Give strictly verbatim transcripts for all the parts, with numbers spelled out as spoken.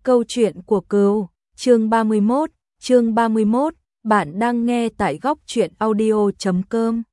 Câu chuyện của cừu, chương ba mươi mốt, chương ba mươi mốt, bạn đang nghe tại góc truyện audio chấm com.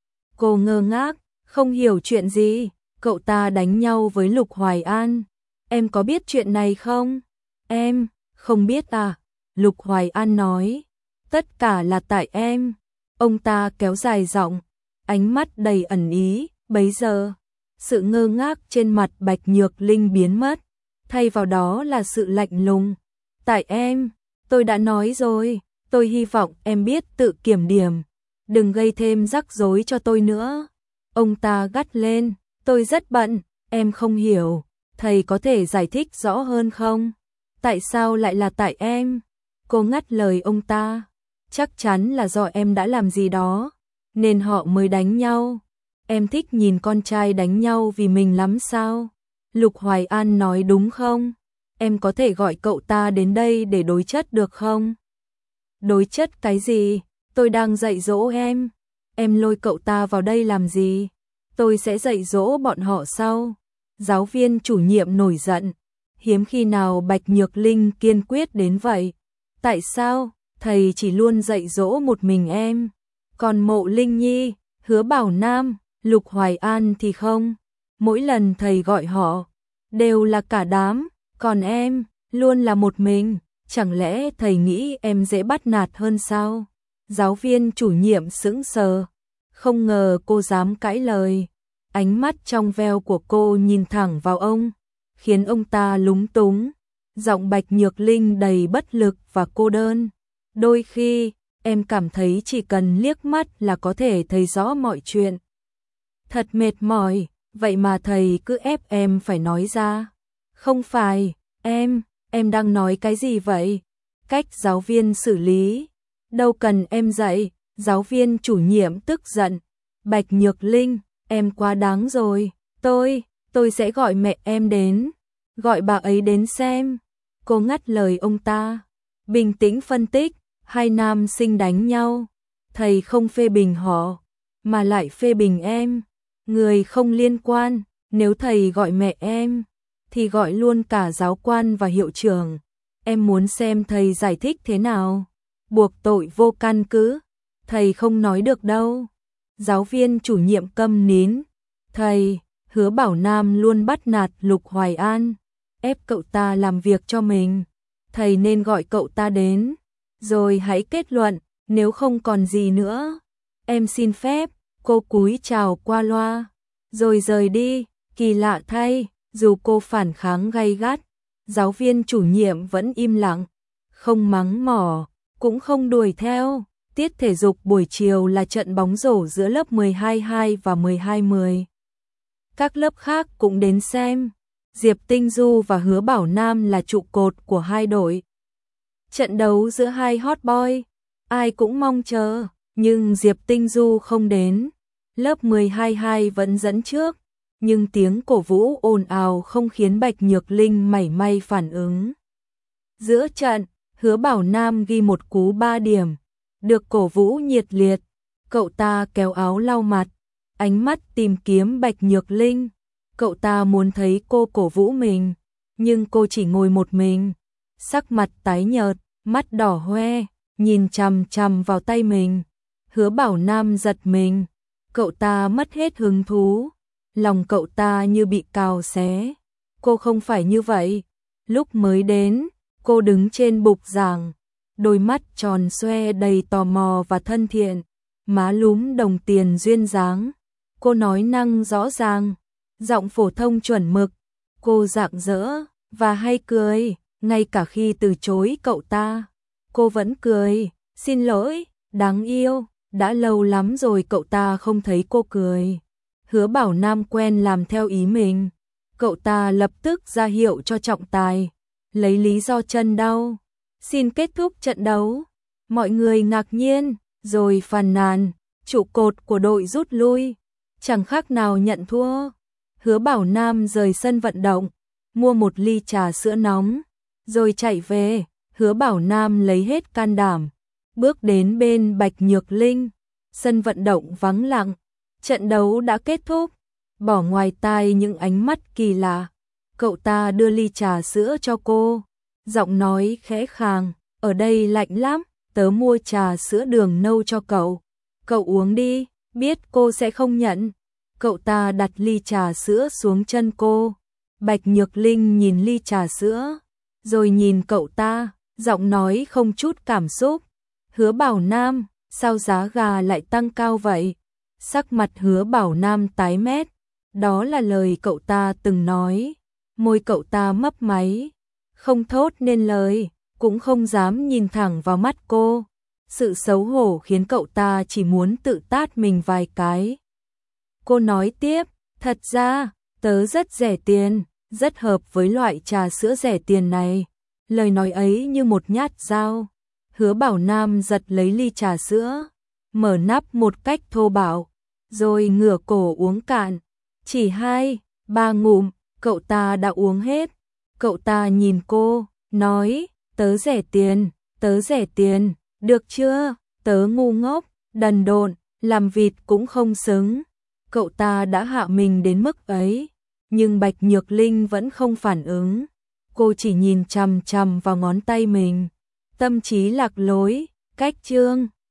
Cô ngơ ngác, không hiểu chuyện gì, cậu ta đánh nhau với Lục Hoài An. Em có biết chuyện này không? Em, không biết à? Lục Hoài An nói, tất cả là tại em. Ông ta kéo dài giọng, ánh mắt đầy ẩn ý, bấy giờ, sự ngơ ngác trên mặt Bạch Nhược Linh biến mất. Thay vào đó là sự lạnh lùng. Tại em, tôi đã nói rồi, tôi hy vọng em biết tự kiểm điểm. Đừng gây thêm rắc rối cho tôi nữa. Ông ta gắt lên, tôi rất bận, em không hiểu. Thầy có thể giải thích rõ hơn không? Tại sao lại là tại em? Cô ngắt lời ông ta. Chắc chắn là do em đã làm gì đó, nên họ mới đánh nhau. Em thích nhìn con trai đánh nhau vì mình lắm sao? Lục Hoài An nói đúng không? Em có thể gọi cậu ta đến đây để đối chất được không? Đối chất cái gì? Tôi đang dạy dỗ em. Em lôi cậu ta vào đây làm gì? Tôi sẽ dạy dỗ bọn họ sau. Giáo viên chủ nhiệm nổi giận. Hiếm khi nào Bạch Nhược Linh kiên quyết đến vậy. Tại sao? Thầy chỉ luôn dạy dỗ một mình em. Còn Mộ Linh Nhi, Hứa Bảo Nam, Lục Hoài An thì không. Mỗi lần thầy gọi họ, đều là cả đám, còn em, luôn là một mình. Chẳng lẽ thầy nghĩ em dễ bắt nạt hơn sao? Giáo viên chủ nhiệm sững sờ, không ngờ cô dám cãi lời. Ánh mắt trong veo của cô nhìn thẳng vào ông, khiến ông ta lúng túng. Giọng Bạch Nhược Linh đầy bất lực và cô đơn. Đôi khi, em cảm thấy chỉ cần liếc mắt là có thể thấy rõ mọi chuyện. Thật mệt mỏi, vậy mà thầy cứ ép em phải nói ra. Không phải, em, em đang nói cái gì vậy? Cách giáo viên xử lý, đâu cần em dạy. Giáo viên chủ nhiệm tức giận. Bạch Nhược Linh, em quá đáng rồi. Tôi, tôi sẽ gọi mẹ em đến. Gọi bà ấy đến xem. Cô ngắt lời ông ta. Bình tĩnh phân tích, hai nam sinh đánh nhau. Thầy không phê bình họ, mà lại phê bình em. Người không liên quan, nếu thầy gọi mẹ em, thì gọi luôn cả giáo quan và hiệu trưởng. Em muốn xem thầy giải thích thế nào? Buộc tội vô căn cứ, thầy không nói được đâu. Giáo viên chủ nhiệm câm nín. Thầy, Hứa Bảo Nam luôn bắt nạt Lục Hoài An, ép cậu ta làm việc cho mình. Thầy nên gọi cậu ta đến, rồi hãy kết luận, nếu không còn gì nữa. Em xin phép. Cô cúi chào qua loa, rồi rời đi. Kỳ lạ thay, dù cô phản kháng gay gắt, giáo viên chủ nhiệm vẫn im lặng, không mắng mỏ, cũng không đuổi theo. Tiết thể dục buổi chiều là trận bóng rổ giữa lớp mười hai hai và mười hai mười. Các lớp khác cũng đến xem. Diệp Tinh Du và Hứa Bảo Nam là trụ cột của hai đội. Trận đấu giữa hai hot boy, ai cũng mong chờ, nhưng Diệp Tinh Du không đến. Lớp mười hai hai vẫn dẫn trước, nhưng tiếng cổ vũ ồn ào không khiến Bạch Nhược Linh mảy may phản ứng. Giữa trận, Hứa Bảo Nam ghi một cú ba điểm, được cổ vũ nhiệt liệt. Cậu ta kéo áo lau mặt, ánh mắt tìm kiếm Bạch Nhược Linh. Cậu ta muốn thấy cô cổ vũ mình, nhưng cô chỉ ngồi một mình, sắc mặt tái nhợt, mắt đỏ hoe, nhìn chằm chằm vào tay mình. Hứa Bảo Nam giật mình, cậu ta mất hết hứng thú, lòng cậu ta như bị cào xé. Cô không phải như vậy. Lúc mới đến, cô đứng trên bục giảng, đôi mắt tròn xoe đầy tò mò và thân thiện, má lúm đồng tiền duyên dáng. Cô nói năng rõ ràng, giọng phổ thông chuẩn mực. Cô rạng rỡ và hay cười, ngay cả khi từ chối cậu ta, cô vẫn cười. Xin lỗi, đáng yêu, đã lâu lắm rồi cậu ta không thấy cô cười. Hứa Bảo Nam quen làm theo ý mình. Cậu ta lập tức ra hiệu cho trọng tài, lấy lý do chân đau, xin kết thúc trận đấu. Mọi người ngạc nhiên, rồi phàn nàn, trụ cột của đội rút lui, chẳng khác nào nhận thua. Hứa Bảo Nam rời sân vận động, mua một ly trà sữa nóng, rồi chạy về. Hứa Bảo Nam lấy hết can đảm, bước đến bên Bạch Nhược Linh. Sân vận động vắng lặng, trận đấu đã kết thúc. Bỏ ngoài tai những ánh mắt kỳ lạ, cậu ta đưa ly trà sữa cho cô, giọng nói khẽ khàng, ở đây lạnh lắm, tớ mua trà sữa đường nâu cho cậu. Cậu uống đi, biết cô sẽ không nhận. Cậu ta đặt ly trà sữa xuống chân cô. Bạch Nhược Linh nhìn ly trà sữa, rồi nhìn cậu ta, giọng nói không chút cảm xúc. Hứa Bảo Nam, sao giá gà lại tăng cao vậy? Sắc mặt Hứa Bảo Nam tái mét, đó là lời cậu ta từng nói. Môi cậu ta mấp máy, không thốt nên lời, cũng không dám nhìn thẳng vào mắt cô. Sự xấu hổ khiến cậu ta chỉ muốn tự tát mình vài cái. Cô nói tiếp, thật ra, tớ rất rẻ tiền, rất hợp với loại trà sữa rẻ tiền này. Lời nói ấy như một nhát dao. Hứa Bảo Nam giật lấy ly trà sữa, mở nắp một cách thô bạo, rồi ngửa cổ uống cạn. Chỉ hai, ba ngụm, cậu ta đã uống hết. Cậu ta nhìn cô, nói, tớ rẻ tiền, tớ rẻ tiền, được chưa? Tớ ngu ngốc, đần độn, làm vịt cũng không xứng. Cậu ta đã hạ mình đến mức ấy, nhưng Bạch Nhược Linh vẫn không phản ứng. Cô chỉ nhìn chằm chằm vào ngón tay mình, tâm trí lạc lối, cách chương.